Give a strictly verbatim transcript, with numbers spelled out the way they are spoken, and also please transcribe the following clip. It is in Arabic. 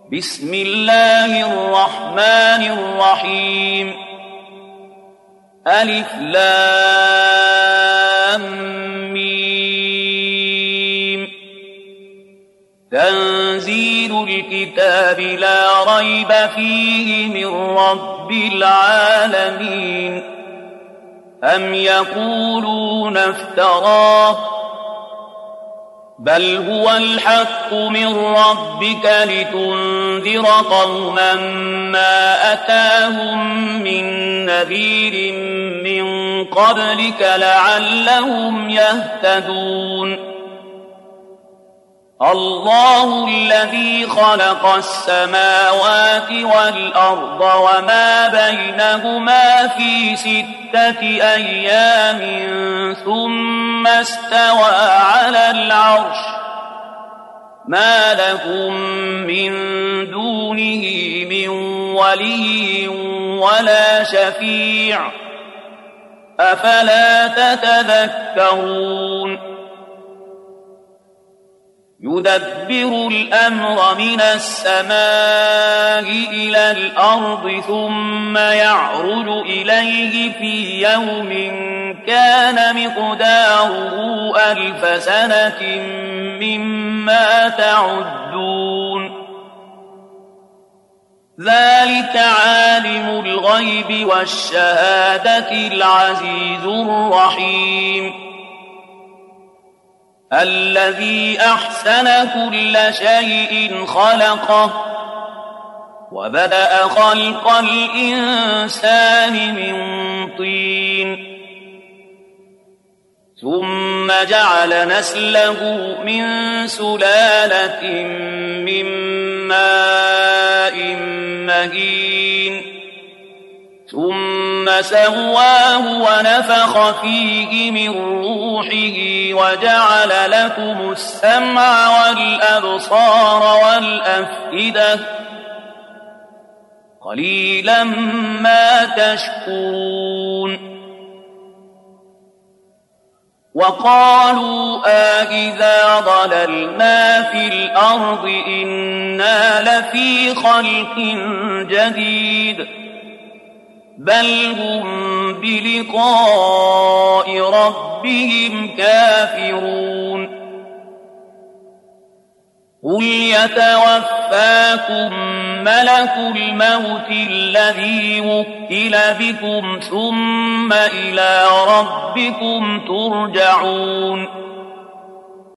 بسم الله الرحمن الرحيم ألف لام ميم تنزيل الكتاب لا ريب فيه من رب العالمين أم يقولون افتراه بل هو الحق من ربك لتنذر قوما ما أتاهم من نذير من قبلك لعلهم يهتدون الله الذي خلق السماوات والأرض وما بينهما في ستة أيام ثم استوى على العرش ما لكم من دونه من ولي ولا شفيع أفلا تتذكرون يدبر الأمر من السماء إلى الأرض ثم يعرج إليه في يوم كان مقداره ألف سنة مما تعدون ذلك عالم الغيب والشهادة العزيز الرحيم الذي أحسن كل شيء خلقه وبدأ خلق الإنسان من طين ثم جعل نسله من سلالة من ماء مهين ثم سواه ونفخ فيه من روحه وجعل لكم السمع والأبصار والأفئدة قليلا ما تشكرون وقالوا آئذا ضللنا في الأرض إنا لفي خلق جديد بل هم بلقاء ربهم كافرون قل يتوفاكم ملك الموت الذي وكل بكم ثم إلى ربكم ترجعون